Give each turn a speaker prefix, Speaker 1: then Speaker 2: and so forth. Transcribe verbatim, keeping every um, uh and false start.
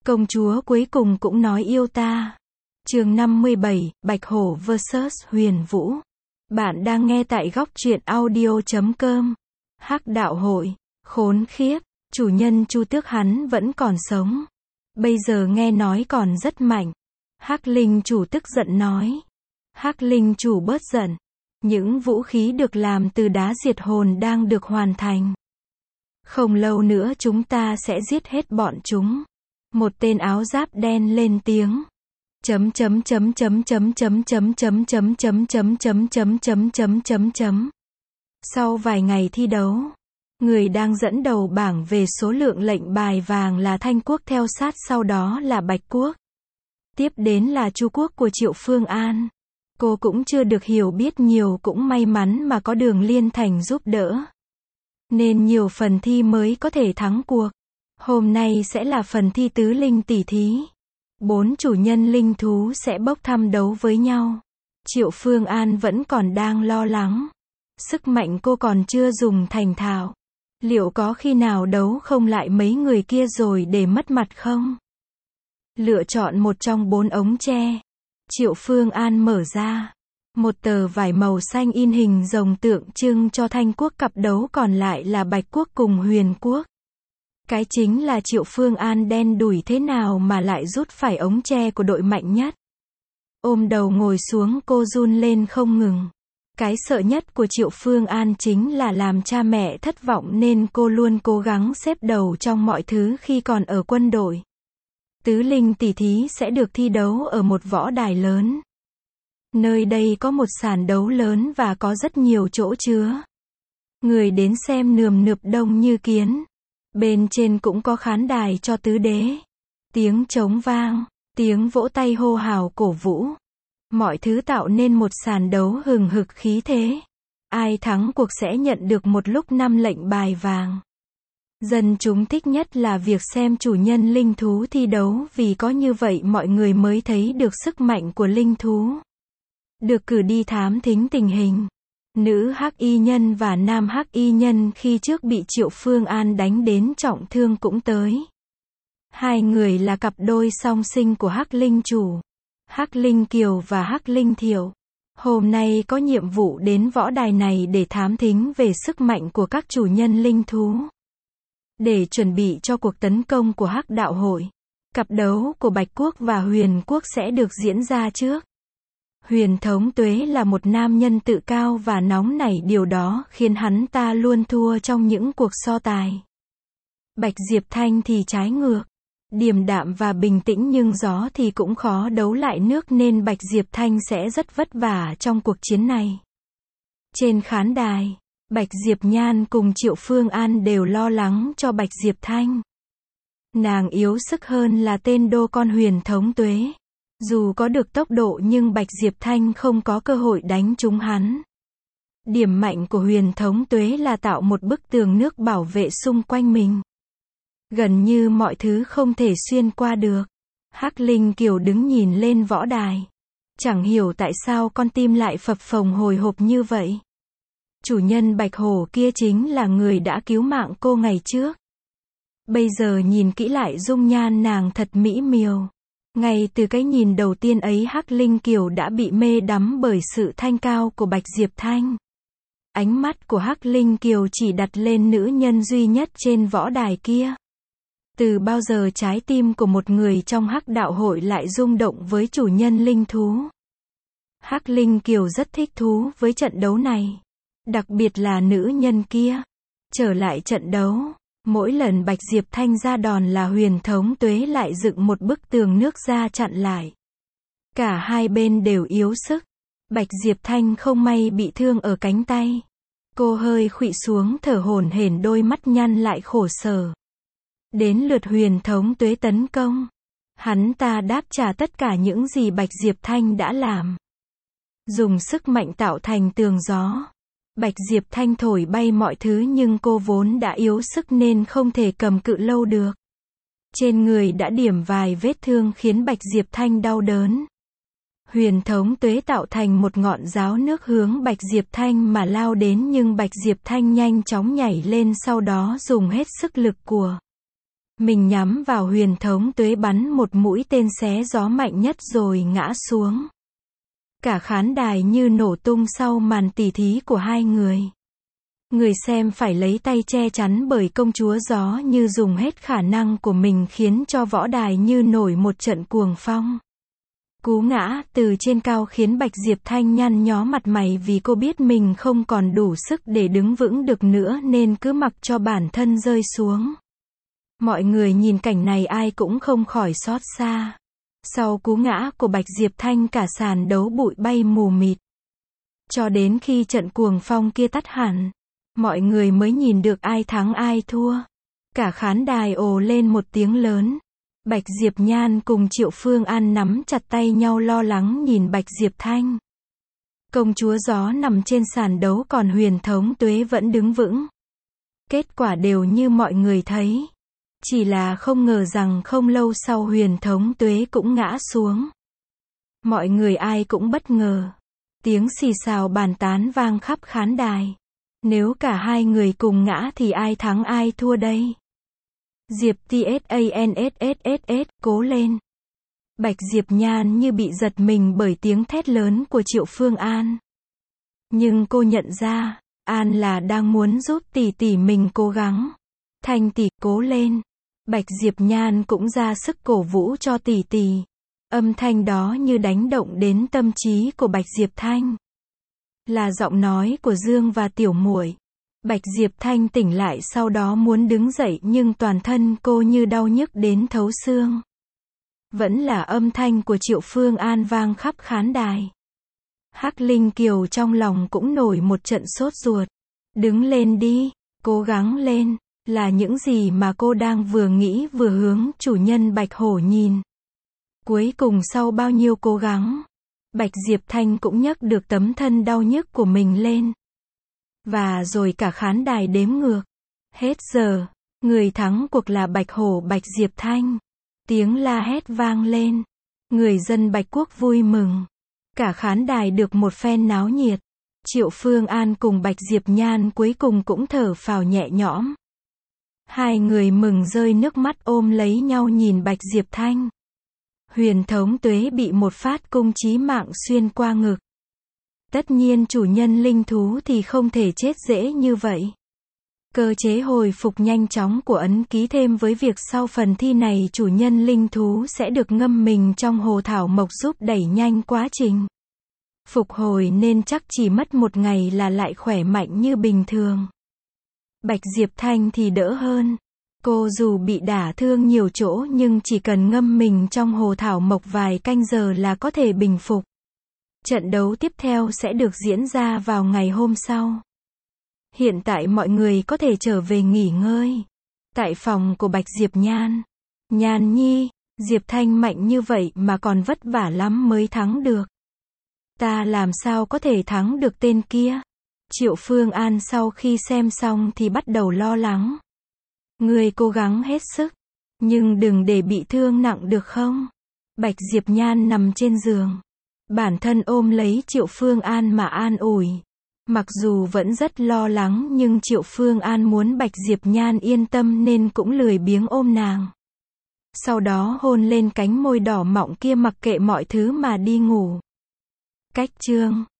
Speaker 1: Công chúa cuối cùng cũng nói yêu ta. Chương năm mươi bảy, Bạch Hổ versus Huyền Vũ. Bạn đang nghe tại góc truyện audio chấm com. Hắc đạo hội, khốn khiếp, chủ nhân Chu Tước hắn vẫn còn sống. Bây giờ nghe nói còn rất mạnh. Hắc linh chủ tức giận nói. Hắc linh chủ bớt giận. Những vũ khí được làm từ đá diệt hồn đang được hoàn thành. Không lâu nữa chúng ta sẽ giết hết bọn chúng. Một tên áo giáp đen lên tiếng. Chấm chấm chấm chấm chấm chấm chấm chấm chấm chấm chấm chấm chấm chấm chấm chấm chấm. Sau vài ngày thi đấu, người đang dẫn đầu bảng về số lượng lệnh bài vàng là Thanh Quốc, theo sát sau đó là Bạch Quốc. Tiếp đến là Chu Quốc của Triệu Phương An. Cô cũng chưa được hiểu biết nhiều, cũng may mắn mà có Đường Liên Thành giúp đỡ, nên nhiều phần thi mới có thể thắng cuộc. Hôm nay sẽ là phần thi tứ linh tỷ thí. Bốn chủ nhân linh thú sẽ bốc thăm đấu với nhau. Triệu Phương An vẫn còn đang lo lắng. Sức mạnh cô còn chưa dùng thành thạo. Liệu có khi nào đấu không lại mấy người kia rồi để mất mặt không? Lựa chọn một trong bốn ống tre. Triệu Phương An mở ra. Một tờ vải màu xanh in hình rồng tượng trưng cho Thanh Quốc, cặp đấu còn lại là Bạch Quốc cùng Huyền Quốc. Cái chính là Triệu Phương An đen đủi thế nào mà lại rút phải ống tre của đội mạnh nhất. Ôm đầu ngồi xuống, cô run lên không ngừng. Cái sợ nhất của Triệu Phương An chính là làm cha mẹ thất vọng, nên cô luôn cố gắng xếp đầu trong mọi thứ khi còn ở quân đội. Tứ linh tỷ thí sẽ được thi đấu ở một võ đài lớn. Nơi đây có một sàn đấu lớn và có rất nhiều chỗ chứa. Người đến xem nườm nượp đông như kiến. Bên trên cũng có khán đài cho tứ đế. Tiếng trống vang, tiếng vỗ tay hô hào cổ vũ. Mọi thứ tạo nên một sàn đấu hừng hực khí thế. Ai thắng cuộc sẽ nhận được một lúc năm lệnh bài vàng. Dân chúng thích nhất là việc xem chủ nhân linh thú thi đấu, vì có như vậy mọi người mới thấy được sức mạnh của linh thú. Được cử đi thám thính tình hình. Nữ hắc y nhân và nam hắc y nhân khi trước bị Triệu Phương An đánh đến trọng thương cũng tới. Hai người là cặp đôi song sinh của Hắc Linh Chủ, Hắc Linh Kiều và Hắc Linh Thiệu. Hôm nay có nhiệm vụ đến võ đài này để thám thính về sức mạnh của các chủ nhân linh thú. Để chuẩn bị cho cuộc tấn công của Hắc đạo hội, cặp đấu của Bạch Quốc và Huyền Quốc sẽ được diễn ra trước. Huyền Thống Tuế là một nam nhân tự cao và nóng nảy, điều đó khiến hắn ta luôn thua trong những cuộc so tài. Bạch Diệp Thanh thì trái ngược, điềm đạm và bình tĩnh, nhưng gió thì cũng khó đấu lại nước, nên Bạch Diệp Thanh sẽ rất vất vả trong cuộc chiến này. Trên khán đài, Bạch Diệp Nhan cùng Triệu Phương An đều lo lắng cho Bạch Diệp Thanh. Nàng yếu sức hơn là tên đô con Huyền Thống Tuế. Dù có được tốc độ nhưng Bạch Diệp Thanh không có cơ hội đánh trúng hắn. Điểm mạnh của Huyền Thống Tuế là tạo một bức tường nước bảo vệ xung quanh mình. Gần như mọi thứ không thể xuyên qua được. Hắc Linh Kiều đứng nhìn lên võ đài. Chẳng hiểu tại sao con tim lại phập phồng hồi hộp như vậy. Chủ nhân Bạch Hổ kia chính là người đã cứu mạng cô ngày trước. Bây giờ nhìn kỹ lại dung nhan nàng thật mỹ miều. Ngay từ cái nhìn đầu tiên ấy, Hắc Linh Kiều đã bị mê đắm bởi sự thanh cao của Bạch Diệp Thanh. Ánh mắt của Hắc Linh Kiều chỉ đặt lên nữ nhân duy nhất trên võ đài kia. Từ bao giờ trái tim của một người trong Hắc đạo hội lại rung động với chủ nhân linh thú? Hắc Linh Kiều rất thích thú với trận đấu này. Đặc biệt là nữ nhân kia. Trở lại trận đấu, mỗi lần Bạch Diệp Thanh ra đòn là Huyền Thống Tuế lại dựng một bức tường nước ra chặn lại. Cả hai bên đều yếu sức. Bạch Diệp Thanh không may bị thương ở cánh tay. Cô hơi khuỵu xuống, thở hổn hển, đôi mắt nhăn lại khổ sở. Đến lượt Huyền Thống Tuế tấn công. Hắn ta đáp trả tất cả những gì Bạch Diệp Thanh đã làm. Dùng sức mạnh tạo thành tường gió. Bạch Diệp Thanh thổi bay mọi thứ, nhưng cô vốn đã yếu sức nên không thể cầm cự lâu được. Trên người đã điểm vài vết thương khiến Bạch Diệp Thanh đau đớn. Huyền Thống Tuế tạo thành một ngọn ráo nước hướng Bạch Diệp Thanh mà lao đến, nhưng Bạch Diệp Thanh nhanh chóng nhảy lên, sau đó dùng hết sức lực của Mình nhắm vào Huyền Thống Tuế bắn một mũi tên xé gió mạnh nhất rồi ngã xuống. Cả khán đài như nổ tung sau màn tỉ thí của hai người. Người xem phải lấy tay che chắn bởi công chúa gió như dùng hết khả năng của mình khiến cho võ đài như nổi một trận cuồng phong. Cú ngã từ trên cao khiến Bạch Diệp Thanh nhăn nhó mặt mày vì cô biết mình không còn đủ sức để đứng vững được nữa nên cứ mặc cho bản thân rơi xuống. Mọi người nhìn cảnh này ai cũng không khỏi xót xa. Sau cú ngã của Bạch Diệp Thanh cả sàn đấu bụi bay mù mịt. Cho đến khi trận cuồng phong kia tắt hẳn, mọi người mới nhìn được ai thắng ai thua. Cả khán đài ồ lên một tiếng lớn. Bạch Diệp Nhan cùng Triệu Phương An nắm chặt tay nhau lo lắng nhìn Bạch Diệp Thanh. Công chúa gió nằm trên sàn đấu còn Huyền Thống Tuế vẫn đứng vững. Kết quả đều như mọi người thấy. Chỉ là không ngờ rằng không lâu sau Huyền Thống Tuế cũng ngã xuống. Mọi người ai cũng bất ngờ. Tiếng xì xào bàn tán vang khắp khán đài. Nếu cả hai người cùng ngã thì ai thắng ai thua đây? Diệp Tsansss, cố lên. Bạch Diệp Nhan như bị giật mình bởi tiếng thét lớn của Triệu Phương An. Nhưng cô nhận ra, An là đang muốn giúp tỷ tỷ mình cố gắng. Thanh tỷ, cố lên. Bạch Diệp Nhan cũng ra sức cổ vũ cho tỷ tỷ. Âm thanh đó như đánh động đến tâm trí của Bạch Diệp Thanh. Là giọng nói của Dương và Tiểu Muội. Bạch Diệp Thanh tỉnh lại sau đó muốn đứng dậy nhưng toàn thân cô như đau nhức đến thấu xương. Vẫn là âm thanh của Triệu Phương An vang khắp khán đài. Hắc Linh Kiều trong lòng cũng nổi một trận sốt ruột. Đứng lên đi, cố gắng lên, là những gì mà cô đang vừa nghĩ vừa hướng chủ nhân Bạch Hổ nhìn. Cuối cùng sau bao nhiêu cố gắng, Bạch Diệp Thanh cũng nhấc được tấm thân đau nhức của mình lên. Và rồi cả khán đài đếm ngược. Hết giờ, người thắng cuộc là Bạch Hổ Bạch Diệp Thanh. Tiếng la hét vang lên. Người dân Bạch Quốc vui mừng. Cả khán đài được một phen náo nhiệt. Triệu Phương An cùng Bạch Diệp Nhan cuối cùng cũng thở phào nhẹ nhõm. Hai người mừng rơi nước mắt ôm lấy nhau nhìn Bạch Diệp Thanh. Huyền Thống Tuế bị một phát cung chí mạng xuyên qua ngực. Tất nhiên chủ nhân linh thú thì không thể chết dễ như vậy. Cơ chế hồi phục nhanh chóng của ấn ký thêm với việc sau phần thi này chủ nhân linh thú sẽ được ngâm mình trong hồ thảo mộc giúp đẩy nhanh quá trình phục hồi nên chắc chỉ mất một ngày là lại khỏe mạnh như bình thường. Bạch Diệp Thanh thì đỡ hơn. Cô dù bị đả thương nhiều chỗ nhưng chỉ cần ngâm mình trong hồ thảo mộc vài canh giờ là có thể bình phục. Trận đấu tiếp theo sẽ được diễn ra vào ngày hôm sau. Hiện tại mọi người có thể trở về nghỉ ngơi. Tại phòng của Bạch Diệp Nhan. Nhan nhi, Diệp Thanh mạnh như vậy mà còn vất vả lắm mới thắng được. Ta làm sao có thể thắng được tên kia? Triệu Phương An sau khi xem xong thì bắt đầu lo lắng. Ngươi cố gắng hết sức, nhưng đừng để bị thương nặng được không? Bạch Diệp Nhan nằm trên giường. Bản thân ôm lấy Triệu Phương An mà an ủi. Mặc dù vẫn rất lo lắng nhưng Triệu Phương An muốn Bạch Diệp Nhan yên tâm nên cũng lười biếng ôm nàng. Sau đó hôn lên cánh môi đỏ mọng kia mặc kệ mọi thứ mà đi ngủ. Cách chương